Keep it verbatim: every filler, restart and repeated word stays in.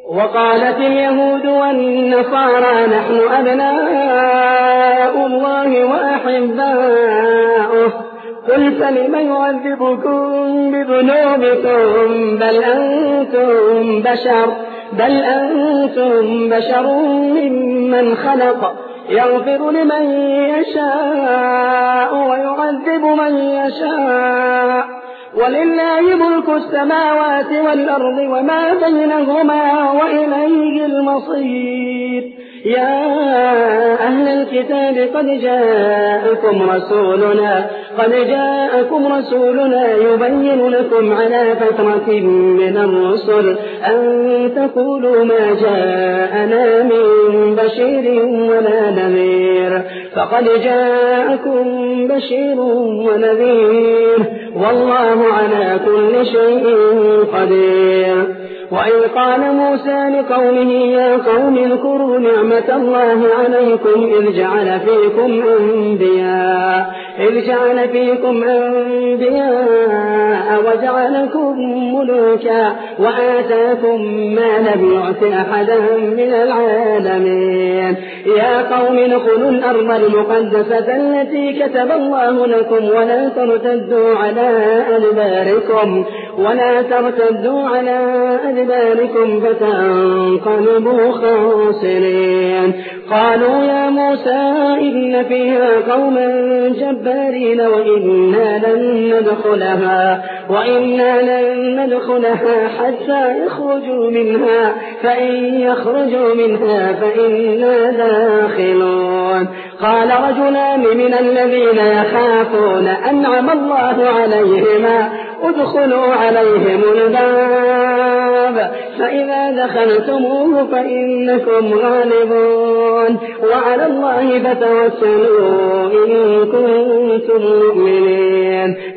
وقالت اليهود والنصارى نحن أبناء الله وأحباؤه قل فلم يعذبكم بذنوبكم بل أنتم بشر بل أنتم بشر ممن خلق يغفر لمن يشاء ويعذب من يشاء ولله ملك السماوات والأرض وما بينهما وإليه المصير. يا أهل الكتاب قد جاءكم رسولنا قد جاءكم رسولنا يبين لكم على فترة من الرسل أن تقولوا ما جاءنا من بشير ولا نذير فقد جاءكم بشير ونذير والله على كل شيء قدير. وإذ قال موسى لقومه يا قوم اذكروا نعمة الله عليكم إذ جعل فيكم أنبياء إذ جعل فيكم أنبياء وجعلكم ملوكا وآتاكم ما لم يؤت أحدا من العالمين. يا قوم ادخلوا الأرض المقدسة التي كتب الله لكم ولا ترتدوا على أدباركم ولا ترتدوا على أدباركم فتنقلبوا خاسرين. قالوا يا موسى إن فيها قوما جبارين وإنا لن ندخلها وإنا لن ندخلها حتى يخرجوا منها فإن يخرجوا منها فإنا داخلون. قال رجلان من الذين يخافون أنعم الله عليهما ادخلوا عليهم الباب فإذا دخلتموه فإنكم غالبون وعلى الله فتوكلوا إن كنتم مؤمنين.